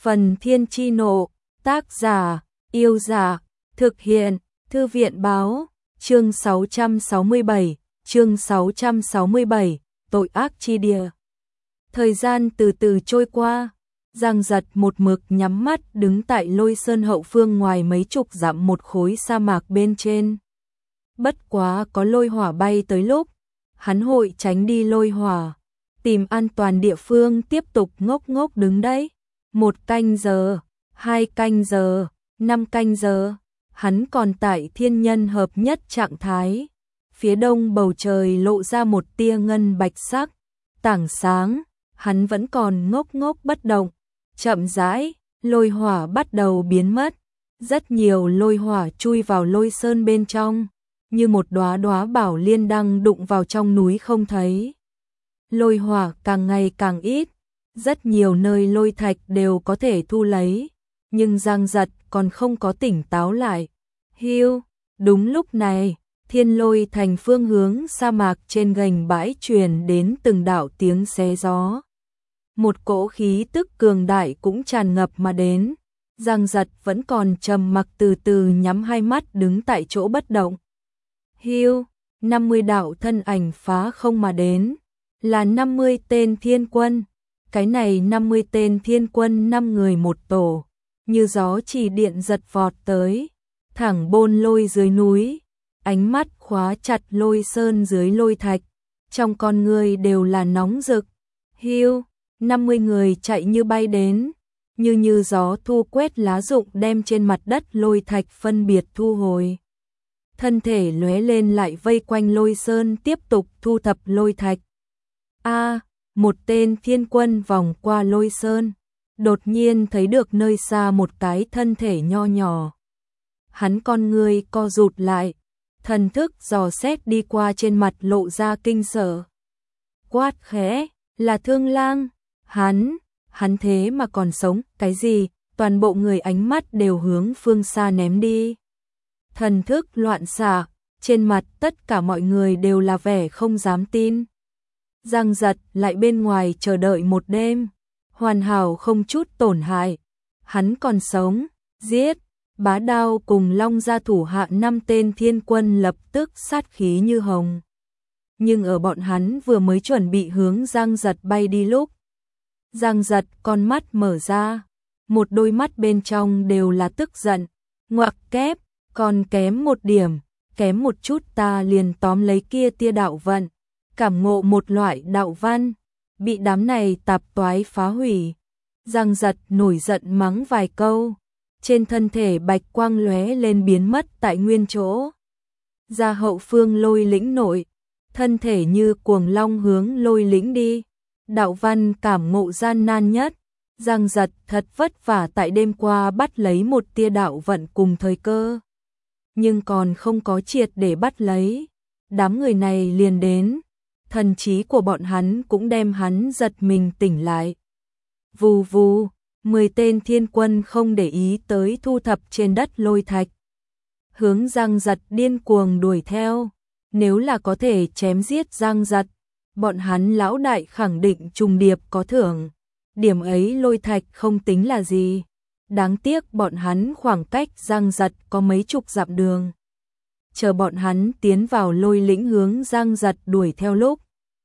Phần Thiên Chi Nộ, tác giả, Yêu Dạ, thực hiện, Thư viện Báo, chương 667, tội ác chi địa. Thời gian từ từ trôi qua, Giang Giật một mực nhắm mắt đứng tại Lôi Sơn hậu phương ngoài mấy chục dặm một khối sa mạc bên trên. Bất quá có lôi hỏa bay tới lúc, hắn hội tránh đi lôi hỏa, tìm an toàn địa phương tiếp tục ngốc ngốc đứng đấy. 1 canh giờ, 2 canh giờ, 5 canh giờ, hắn còn tại thiên nhân hợp nhất trạng thái. Phía đông bầu trời lộ ra một tia ngân bạch sắc, tảng sáng, hắn vẫn còn ngốc ngốc bất động. Chậm rãi, lôi hỏa bắt đầu biến mất, rất nhiều lôi hỏa chui vào Lôi Sơn bên trong, như một đóa đóa bảo liên đang đụng vào trong núi không thấy. Lôi hỏa càng ngày càng ít, rất nhiều nơi lôi thạch đều có thể thu lấy, nhưng Giang Giật còn không có tỉnh táo lại. Hiu, đúng lúc này, Thiên Lôi Thành phương hướng sa mạc trên gành bãi truyền đến từng đạo tiếng xé gió. Một cỗ khí tức cường đại cũng tràn ngập mà đến. Giang Giật vẫn còn trầm mặc từ từ nhắm hai mắt đứng tại chỗ bất động. Hiu, 50 đạo thân ảnh phá không mà đến, là 50 tên thiên quân. Cái này 50 tên thiên quân 5 người một tổ, như gió chỉ điện giật vọt tới, thẳng bôn lôi dưới núi, ánh mắt khóa chặt Lôi Sơn dưới lôi thạch, trong con người đều là nóng rực. Hiu, 50 người chạy như bay đến, như gió thu quét lá rụng đem trên mặt đất lôi thạch phân biệt thu hồi. Thân thể lóe lên lại vây quanh Lôi Sơn tiếp tục thu thập lôi thạch. Một tên thiên quân vòng qua Lôi Sơn, đột nhiên thấy được nơi xa một cái thân thể nho nhỏ. Hắn con người co rụt lại, thần thức dò xét đi qua trên mặt lộ ra kinh sợ. Quát khẽ, là Thương Lang, hắn thế mà còn sống, cái gì? Toàn bộ người ánh mắt đều hướng phương xa ném đi. Thần thức loạn xạ, trên mặt tất cả mọi người đều là vẻ không dám tin. Giang Giật lại bên ngoài chờ đợi một đêm, hoàn hảo không chút tổn hại. Hắn còn sống, giết, Bá Đao cùng Long gia thủ hạ 5 tên thiên quân lập tức sát khí như hồng. Nhưng ở bọn hắn vừa mới chuẩn bị hướng Giang Giật bay đi lúc, Giang Giật con mắt mở ra, một đôi mắt bên trong đều là tức giận, ngoặc kép, còn kém một điểm, kém một chút ta liền tóm lấy kia tia đạo vận. Cảm ngộ một loại đạo văn, bị đám này tạp toái phá hủy. Giang Giật nổi giận mắng vài câu, trên thân thể bạch quang lóe lên biến mất tại nguyên chỗ. Ra hậu phương Lôi lĩnh nội, thân thể như cuồng long hướng Lôi lĩnh đi. Đạo văn cảm ngộ gian nan nhất, Giang Giật thật vất vả tại đêm qua bắt lấy một tia đạo vận cùng thời cơ. Nhưng còn không có triệt để bắt lấy, đám người này liền đến. Thần trí của bọn hắn cũng đem hắn giật mình tỉnh lại. Vù vù, 10 tên thiên quân không để ý tới thu thập trên đất lôi thạch. Hướng Giang Giật điên cuồng đuổi theo. Nếu là có thể chém giết Giang Giật, bọn hắn lão đại khẳng định trùng điệp có thưởng. Điểm ấy lôi thạch không tính là gì. Đáng tiếc bọn hắn khoảng cách Giang Giật có mấy chục dặm đường. Chờ bọn hắn tiến vào Lôi lĩnh hướng Giang Giật đuổi theo lúc,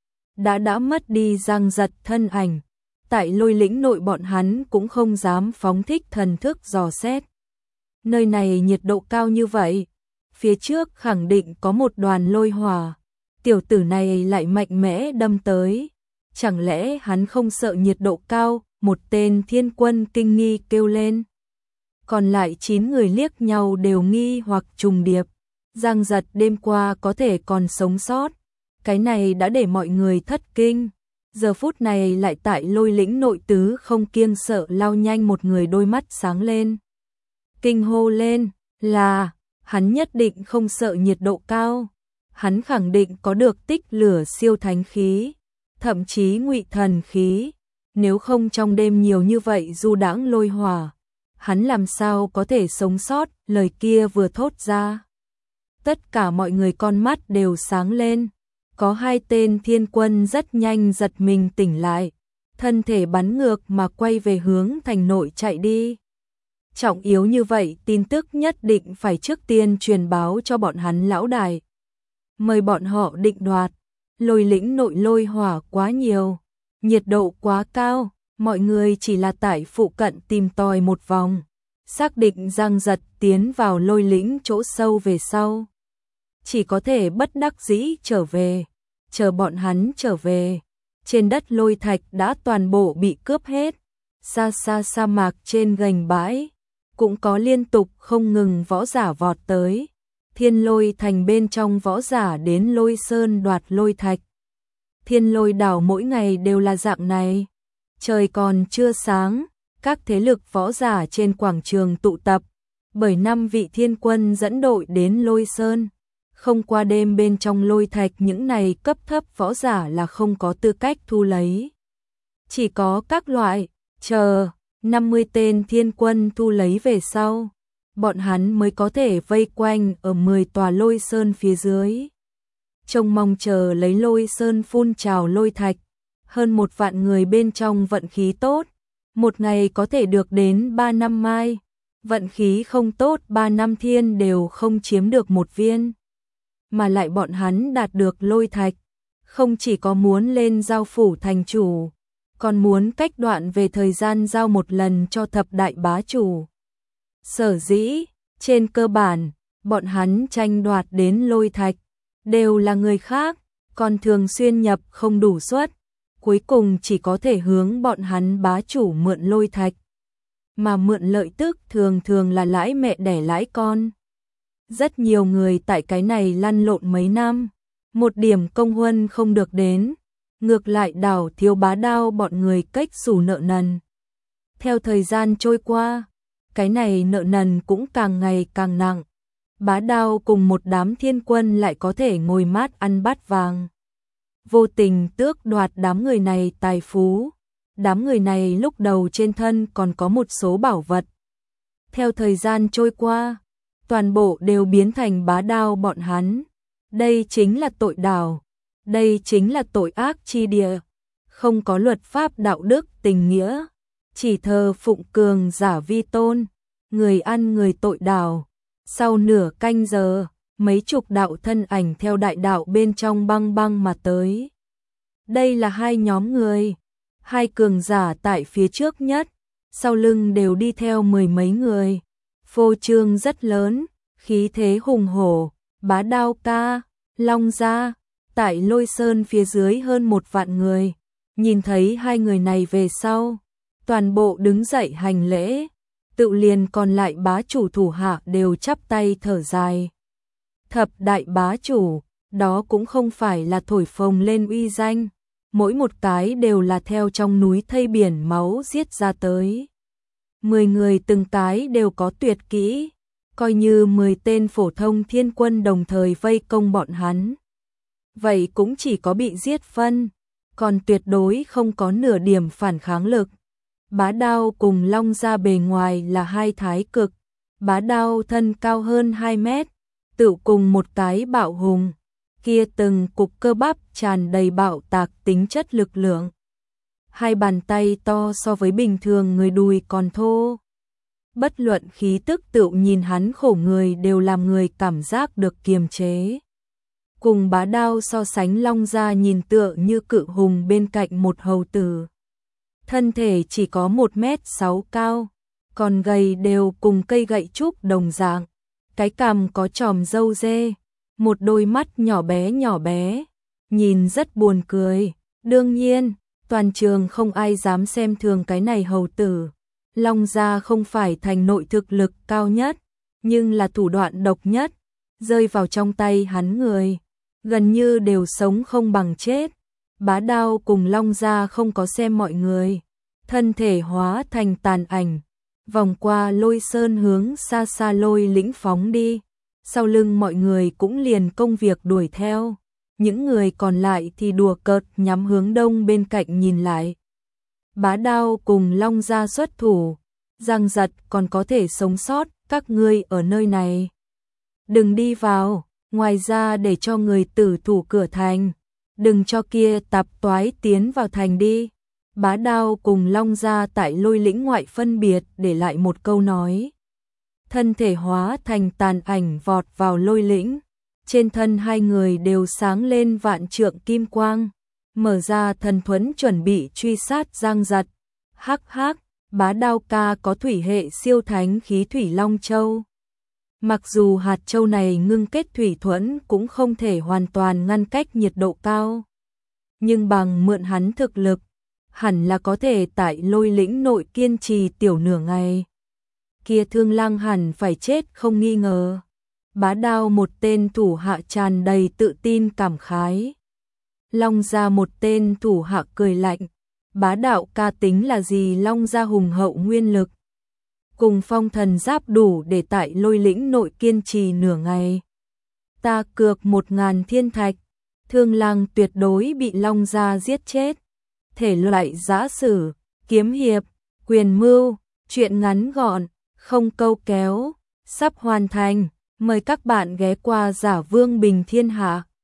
đã mất đi Giang Giật thân ảnh. Tại Lôi lĩnh nội bọn hắn cũng không dám phóng thích thần thức dò xét. Nơi này nhiệt độ cao như vậy, phía trước khẳng định có một đoàn lôi hỏa. Tiểu tử này lại mạnh mẽ đâm tới. Chẳng lẽ hắn không sợ nhiệt độ cao? Một tên thiên quân kinh nghi kêu lên. Còn lại 9 người liếc nhau đều nghi hoặc trùng điệp. Giang Giật đêm qua có thể còn sống sót, cái này đã để mọi người thất kinh. Giờ phút này lại tại Lôi lĩnh nội tứ không kiêng sợ lao nhanh một người đôi mắt sáng lên. Kinh hô lên, là, hắn nhất định không sợ nhiệt độ cao. Hắn khẳng định có được tích lửa siêu thánh khí, thậm chí ngụy thần khí. Nếu không trong đêm nhiều như vậy du đãng lôi hỏa, hắn làm sao có thể sống sót? Lời kia vừa thốt ra, tất cả mọi người con mắt đều sáng lên. Có 2 tên thiên quân rất nhanh giật mình tỉnh lại, thân thể bắn ngược mà quay về hướng thành nội chạy đi. Trọng yếu như vậy, tin tức nhất định phải trước tiên truyền báo cho bọn hắn lão đại. Mời bọn họ định đoạt, Lôi lĩnh nội lôi hỏa quá nhiều, nhiệt độ quá cao, mọi người chỉ là tại phụ cận tìm tòi một vòng, xác định Giang Giật tiến vào lôi lĩnh chỗ sâu về sau. Chỉ có thể bất đắc dĩ trở về, chờ bọn hắn trở về. Trên đất lôi thạch đã toàn bộ bị cướp hết, xa xa sa mạc trên gành bãi, cũng có liên tục không ngừng võ giả vọt tới. Thiên Lôi Thành bên trong võ giả đến Lôi Sơn đoạt lôi thạch. Thiên Lôi đảo mỗi ngày đều là dạng này. Trời còn chưa sáng, các thế lực võ giả trên quảng trường tụ tập, bởi 5 vị thiên quân dẫn đội đến Lôi Sơn. Không qua đêm bên trong lôi thạch, những này cấp thấp võ giả là không có tư cách thu lấy. Chỉ có các loại, chờ 50 tên thiên quân thu lấy về sau, bọn hắn mới có thể vây quanh ở 10 tòa lôi sơn phía dưới. Trông mong chờ lấy lôi sơn phun trào lôi thạch, hơn 1 vạn người bên trong vận khí tốt, một ngày có thể được đến 3 năm mai, vận khí không tốt 3 năm thiên đều không chiếm được một viên. Mà lại bọn hắn đạt được lôi thạch, không chỉ có muốn lên giao phủ thành chủ, còn muốn cách đoạn về thời gian giao một lần cho thập đại bá chủ. Sở dĩ, trên cơ bản, bọn hắn tranh đoạt đến lôi thạch, đều là người khác, còn thường xuyên nhập không đủ suất, cuối cùng chỉ có thể hướng bọn hắn bá chủ mượn lôi thạch. Mà mượn lợi tức thường thường là lãi mẹ đẻ lãi con. Rất nhiều người tại cái này lăn lộn mấy năm, một điểm công huân không được đến, ngược lại đảo thiếu Bá Đao bọn người cách xù nợ nần. Theo thời gian trôi qua, cái này nợ nần cũng càng ngày càng nặng. Bá Đao cùng một đám thiên quân lại có thể ngồi mát ăn bát vàng, vô tình tước đoạt đám người này tài phú. Đám người này lúc đầu trên thân còn có một số bảo vật. Theo thời gian trôi qua, toàn bộ đều biến thành Bá Đao bọn hắn. Đây chính là tội đảo, đây chính là tội ác chi địa, không có luật pháp đạo đức tình nghĩa, chỉ thờ phụng cường giả vi tôn, người ăn người tội đảo. Sau nửa canh giờ, mấy chục đạo thân ảnh theo đại đạo bên trong băng băng mà tới. Đây là 2 nhóm người, 2 cường giả tại phía trước nhất, sau lưng đều đi theo 10 mấy người. Phô trương rất lớn, khí thế hùng hổ, Bá Đao ca, Long gia, tại Lôi Sơn phía dưới hơn 1 vạn người. Nhìn thấy 2 người này về sau, toàn bộ đứng dậy hành lễ, tự liền còn lại bá chủ thủ hạ đều chắp tay thở dài. Thập đại bá chủ, đó cũng không phải là thổi phồng lên uy danh, mỗi một cái đều là theo trong núi thây biển máu giết ra tới. 10 người từng cái đều có tuyệt kỹ, coi như 10 tên phổ thông thiên quân đồng thời vây công bọn hắn. Vậy cũng chỉ có bị giết phân, còn tuyệt đối không có nửa điểm phản kháng lực. Bá Đao cùng Long gia bề ngoài là 2 thái cực, Bá Đao thân cao hơn 2 mét, tự cùng một cái bạo hùng, kia từng cục cơ bắp tràn đầy bạo tạc tính chất lực lượng. 2 bàn tay to so với bình thường người đùi còn thô. Bất luận khí tức tự nhìn hắn khổ người đều làm người cảm giác được kiềm chế. Cùng Bá Đao so sánh, Long gia nhìn tựa như cự hùng bên cạnh một hầu tử. Thân thể chỉ có 1m6 cao, còn gầy đều cùng cây gậy trúc đồng dạng. Cái cằm có chòm râu dê, một đôi mắt nhỏ bé, nhìn rất buồn cười. Đương nhiên, toàn trường không ai dám xem thường cái này hầu tử. Long gia không phải thành nội thực lực cao nhất, nhưng là thủ đoạn độc nhất, rơi vào trong tay hắn người, gần như đều sống không bằng chết. Bá Đao cùng Long gia không có xem mọi người, thân thể hóa thành tàn ảnh, vòng qua Lôi Sơn hướng xa xa Lôi lĩnh phóng đi. Sau lưng mọi người cũng liền công việc đuổi theo, những người còn lại thì đùa cợt nhắm hướng đông bên cạnh nhìn lại. Bá Đao cùng Long gia xuất thủ, Giang Giật còn có thể sống sót, các ngươi ở nơi này đừng đi vào, ngoài ra để cho người tử thủ cửa thành, đừng cho kia tạp toái tiến vào thành đi. Bá Đao cùng Long Gia tại Lôi Lĩnh ngoại phân biệt để lại một câu nói. Thân thể hóa thành tàn ảnh vọt vào Lôi Lĩnh. Trên thân hai người đều sáng lên vạn trượng kim quang, mở ra thần thuẫn chuẩn bị truy sát Giang Giật. Hắc hắc, Bá Đao ca có thủy hệ siêu thánh khí Thủy Long Châu. Mặc dù hạt châu này ngưng kết thủy thuẫn cũng không thể hoàn toàn ngăn cách nhiệt độ cao, nhưng bằng mượn hắn thực lực, hẳn là có thể tại Lôi Lĩnh nội kiên trì tiểu nửa ngày. Kia Thương Lăng hẳn phải chết không nghi ngờ. Bá Đao một tên thủ hạ tràn đầy tự tin cảm khái. Long Gia một tên thủ hạ cười lạnh. Bá đạo ca tính là gì? Long Gia hùng hậu nguyên lực, cùng phong thần giáp đủ để tại Lôi Lĩnh nội kiên trì nửa ngày. Ta cược 1000 thiên thạch, Thương Lăng tuyệt đối bị Long Gia giết chết. Thể loại giã sử, kiếm hiệp, quyền mưu, truyện ngắn gọn, không câu kéo, sắp hoàn thành. Mời các bạn ghé qua Giả Vương Bình Thiên Hạ.